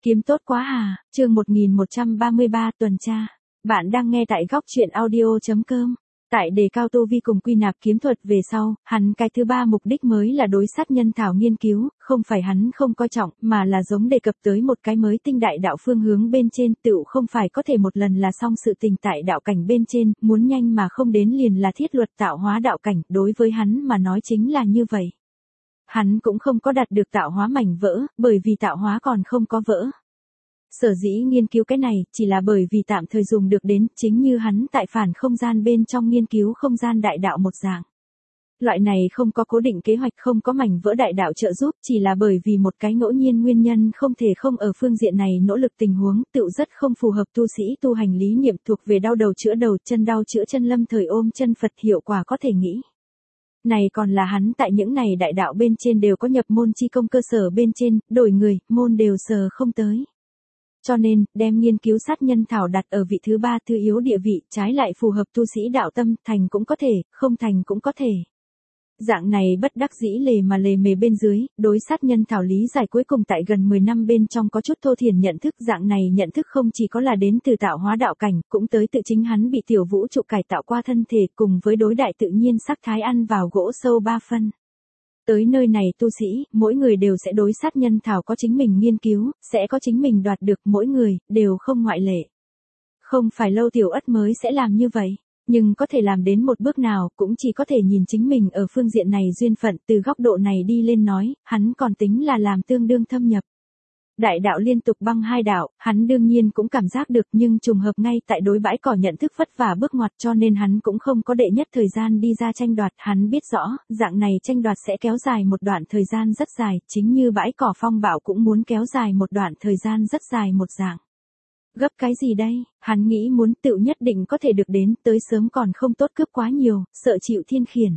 Kiếm tốt quá à, chương 1133 tuần tra. Bạn đang nghe tại góc truyện audio.com. Tại đề cao tu vi cùng quy nạp kiếm thuật về sau, hắn cái thứ ba mục đích mới là đối sát nhân thảo nghiên cứu, không phải hắn không coi trọng, mà là giống đề cập tới một cái mới tinh đại đạo phương hướng bên trên, tựu không phải có thể một lần là xong sự tình tại đạo cảnh bên trên, muốn nhanh mà không đến liền là thiết luật tạo hóa đạo cảnh, đối với hắn mà nói chính là như vậy. Hắn cũng không có đạt được tạo hóa mảnh vỡ, bởi vì tạo hóa còn không có vỡ. Sở dĩ nghiên cứu cái này, chỉ là bởi vì tạm thời dùng được đến, chính như hắn tại phản không gian bên trong nghiên cứu không gian đại đạo một dạng. Loại này không có cố định kế hoạch, không có mảnh vỡ đại đạo trợ giúp, chỉ là bởi vì một cái ngẫu nhiên nguyên nhân không thể không ở phương diện này nỗ lực tình huống, tựu rất không phù hợp tu sĩ tu hành lý niệm thuộc về đau đầu chữa đầu, chân đau chữa chân, lâm thời ôm chân Phật hiệu quả có thể nghĩ. Này còn là hắn tại những này đại đạo bên trên đều có nhập môn chi công cơ sở bên trên, đổi người, môn đều sờ không tới. Cho nên, đem nghiên cứu sát nhân thảo đặt ở vị thứ ba thứ yếu địa vị, trái lại phù hợp tu sĩ đạo tâm, thành cũng có thể, không thành cũng có thể. Dạng này bất đắc dĩ lề mề bên dưới, đối sát nhân thảo lý giải cuối cùng tại gần 10 năm bên trong có chút thô thiển nhận thức, dạng này nhận thức không chỉ có là đến từ tạo hóa đạo cảnh, cũng tới tự chính hắn bị tiểu vũ trụ cải tạo qua thân thể cùng với đối đại tự nhiên sắc thái ăn vào gỗ sâu 3 phân. Tới nơi này tu sĩ, mỗi người đều sẽ đối sát nhân thảo có chính mình nghiên cứu, sẽ có chính mình đoạt được, mỗi người, đều không ngoại lệ. Không phải Lâu Tiểu Ất mới sẽ làm như vậy, nhưng có thể làm đến một bước nào, cũng chỉ có thể nhìn chính mình ở phương diện này duyên phận, từ góc độ này đi lên nói, hắn còn tính là làm tương đương thâm nhập. Đại đạo liên tục băng hai đạo, hắn đương nhiên cũng cảm giác được, nhưng trùng hợp ngay tại đối bãi cỏ nhận thức vất vả bước ngoặt, cho nên hắn cũng không có đệ nhất thời gian đi ra tranh đoạt, hắn biết rõ, dạng này tranh đoạt sẽ kéo dài một đoạn thời gian rất dài, chính như bãi cỏ phong bạo cũng muốn kéo dài một đoạn thời gian rất dài một dạng. Gấp cái gì đây, hắn nghĩ muốn tự nhất định có thể được đến, tới sớm còn không tốt cướp quá nhiều, sợ chịu thiên khiển.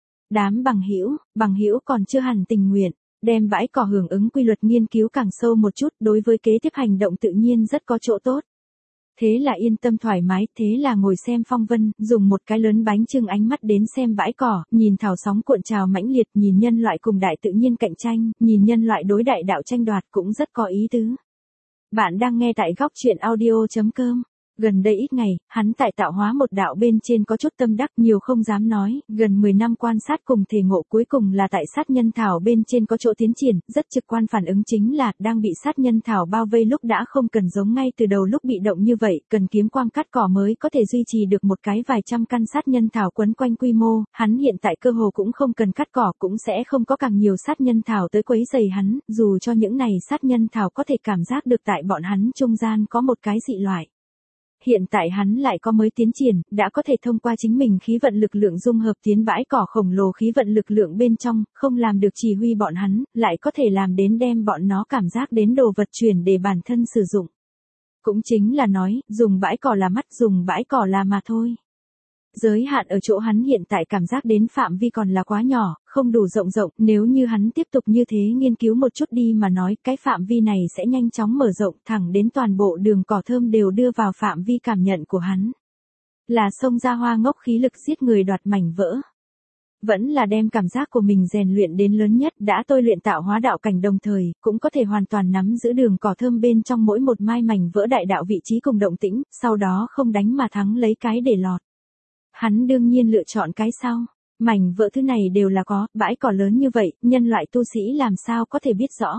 Đám bằng hữu còn chưa hẳn tình nguyện. Đem bãi cỏ hưởng ứng quy luật nghiên cứu càng sâu một chút, đối với kế tiếp hành động tự nhiên rất có chỗ tốt. Thế là yên tâm thoải mái, thế là ngồi xem phong vân, dùng một cái lớn bánh chưng ánh mắt đến xem bãi cỏ, nhìn thảo sóng cuộn trào mãnh liệt, nhìn nhân loại cùng đại tự nhiên cạnh tranh, nhìn nhân loại đối đại đạo tranh đoạt cũng rất có ý tứ. Bạn đang nghe tại góc truyện audio.com. Gần đây ít ngày, hắn tại tạo hóa một đạo bên trên có chút tâm đắc, nhiều không dám nói, gần 10 năm quan sát cùng thể ngộ, cuối cùng là tại sát nhân thảo bên trên có chỗ tiến triển, rất trực quan phản ứng chính là, đang bị sát nhân thảo bao vây lúc đã không cần giống ngay từ đầu lúc bị động như vậy, cần kiếm quang cắt cỏ mới có thể duy trì được một cái vài trăm căn sát nhân thảo quấn quanh quy mô, hắn hiện tại cơ hồ cũng không cần cắt cỏ, cũng sẽ không có càng nhiều sát nhân thảo tới quấy rầy hắn, dù cho những này sát nhân thảo có thể cảm giác được tại bọn hắn trung gian có một cái dị loại. Hiện tại hắn lại có mới tiến triển, đã có thể thông qua chính mình khí vận lực lượng dung hợp tiến bãi cỏ khổng lồ khí vận lực lượng bên trong, không làm được chỉ huy bọn hắn, lại có thể làm đến đem bọn nó cảm giác đến đồ vật chuyển để bản thân sử dụng. Cũng chính là nói, dùng bãi cỏ là mắt, dùng bãi cỏ là mà thôi. Giới hạn ở chỗ hắn hiện tại cảm giác đến phạm vi còn là quá nhỏ, không đủ rộng, nếu như hắn tiếp tục như thế nghiên cứu một chút đi mà nói, cái phạm vi này sẽ nhanh chóng mở rộng thẳng đến toàn bộ đường cỏ thơm đều đưa vào phạm vi cảm nhận của hắn. Là xông ra hoa ngốc khí lực giết người đoạt mảnh vỡ. Vẫn là đem cảm giác của mình rèn luyện đến lớn nhất, đã tôi luyện tạo hóa đạo cảnh đồng thời, cũng có thể hoàn toàn nắm giữ đường cỏ thơm bên trong mỗi một mai mảnh vỡ đại đạo vị trí cùng động tĩnh, sau đó không đánh mà thắng lấy cái để lọt. Hắn đương nhiên lựa chọn cái sau, mảnh vỡ thứ này đều là có, bãi cỏ lớn như vậy, nhân loại tu sĩ làm sao có thể biết rõ.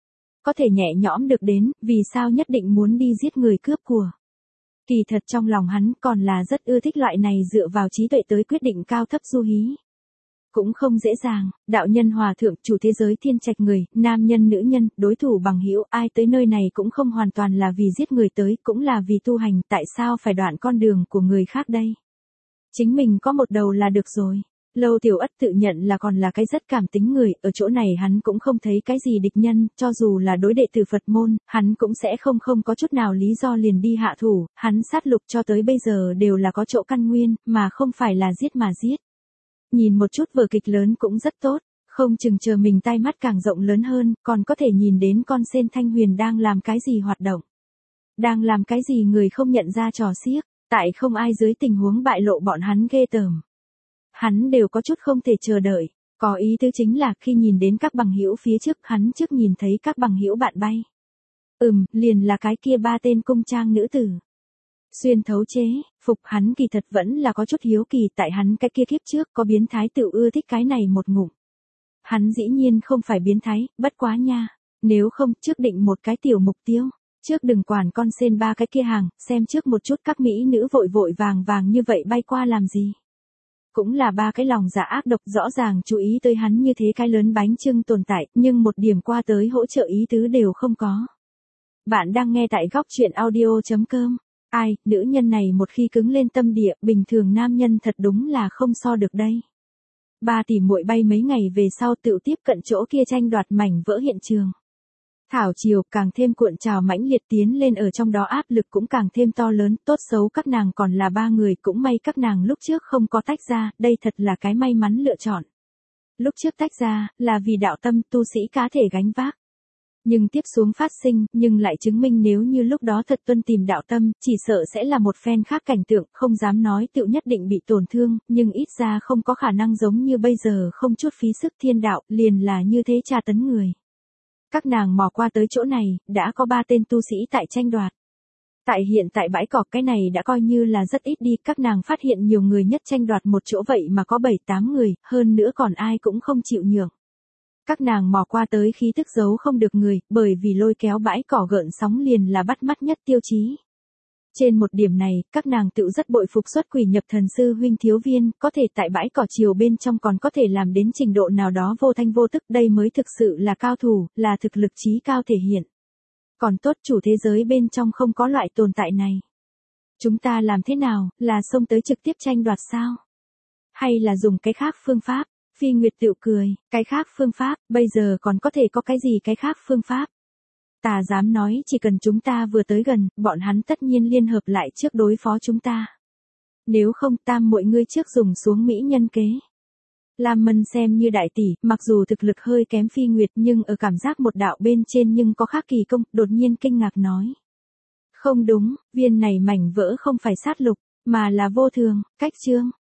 Có thể nhẹ nhõm được đến, vì sao nhất định muốn đi giết người cướp của. Kỳ thật trong lòng hắn còn là rất ưa thích loại này dựa vào trí tuệ tới quyết định cao thấp du hí. Cũng không dễ dàng, đạo nhân hòa thượng, chủ thế giới thiên trạch người, nam nhân nữ nhân, đối thủ bằng hữu, ai tới nơi này cũng không hoàn toàn là vì giết người tới, cũng là vì tu hành, tại sao phải đoạn con đường của người khác đây. Chính mình có một đầu là được rồi. Lâu Tiểu Ất tự nhận là còn là cái rất cảm tính người, ở chỗ này hắn cũng không thấy cái gì địch nhân, cho dù là đối đệ tử Phật môn, hắn cũng sẽ không có chút nào lý do liền đi hạ thủ, hắn sát lục cho tới bây giờ đều là có chỗ căn nguyên, mà không phải là giết mà giết. Nhìn một chút vở kịch lớn cũng rất tốt, không chừng chờ mình tai mắt càng rộng lớn hơn, còn có thể nhìn đến con sên Thanh Huyền đang làm cái gì hoạt động. Đang làm cái gì người không nhận ra trò xiếc. Tại không ai dưới tình huống bại lộ bọn hắn ghê tởm. Hắn đều có chút không thể chờ đợi, có ý tứ chính là khi nhìn đến các bằng hữu phía trước, hắn trước nhìn thấy các bằng hữu bạn bay. Liền là cái kia ba tên cung trang nữ tử. Xuyên thấu chế, phục hắn kỳ thật vẫn là có chút hiếu kỳ tại hắn cái kia kiếp trước có biến thái tự ưa thích cái này một ngụm. Hắn dĩ nhiên không phải biến thái, bất quá nha. Nếu không trước định một cái tiểu mục tiêu. Trước đừng quản con sen ba cái kia hàng, xem trước một chút các mỹ nữ vội vội vàng vàng như vậy bay qua làm gì. Cũng là ba cái lòng dạ ác độc rõ ràng chú ý tới hắn như thế cái lớn bánh trưng tồn tại, nhưng một điểm qua tới hỗ trợ ý tứ đều không có. Bạn đang nghe tại góc chuyện audio.com. Ai, nữ nhân này một khi cứng lên tâm địa, bình thường nam nhân thật đúng là không so được đây. Ba tỷ muội bay mấy ngày về sau tự tiếp cận chỗ kia tranh đoạt mảnh vỡ hiện trường. Thảo chiều càng thêm cuộn trào mãnh liệt tiến lên ở trong đó áp lực cũng càng thêm to lớn, tốt xấu các nàng còn là ba người cũng may các nàng lúc trước không có tách ra, đây thật là cái may mắn lựa chọn. Lúc trước tách ra, là vì đạo tâm tu sĩ cá thể gánh vác. Nhưng tiếp xuống phát sinh, nhưng lại chứng minh nếu như lúc đó thật tuân tìm đạo tâm, chỉ sợ sẽ là một phen khác cảnh tượng, không dám nói tựu nhất định bị tổn thương, nhưng ít ra không có khả năng giống như bây giờ không chút phí sức thiên đạo, liền là như thế tra tấn người. Các nàng mò qua tới chỗ này, đã có 3 tên tu sĩ tại tranh đoạt. Tại hiện tại bãi cỏ cái này đã coi như là rất ít đi, các nàng phát hiện nhiều người nhất tranh đoạt một chỗ vậy mà có 7-8 người, hơn nữa còn ai cũng không chịu nhường. Các nàng mò qua tới khí tức giấu không được người, bởi vì lôi kéo bãi cỏ gợn sóng liền là bắt mắt nhất tiêu chí. Trên một điểm này, các nàng tự rất bội phục xuất quỷ nhập thần sư huynh Thiếu Viên, có thể tại bãi cỏ chiều bên trong còn có thể làm đến trình độ nào đó vô thanh vô tức, đây mới thực sự là cao thủ, là thực lực trí cao thể hiện. Còn tốt chủ thế giới bên trong không có loại tồn tại này. Chúng ta làm thế nào, là xông tới trực tiếp tranh đoạt sao? Hay là dùng cái khác phương pháp? Phi Nguyệt tự cười, cái khác phương pháp, bây giờ còn có thể có cái gì cái khác phương pháp? Ta dám nói chỉ cần chúng ta vừa tới gần, bọn hắn tất nhiên liên hợp lại trước đối phó chúng ta. Nếu không tam mọi ngươi trước dùng xuống mỹ nhân kế. Lam Mân xem như đại tỷ, mặc dù thực lực hơi kém Phi Nguyệt nhưng ở cảm giác một đạo bên trên nhưng có khác kỳ công, đột nhiên kinh ngạc nói. Không đúng, viên này mảnh vỡ không phải sát lục, mà là vô thường, cách chương.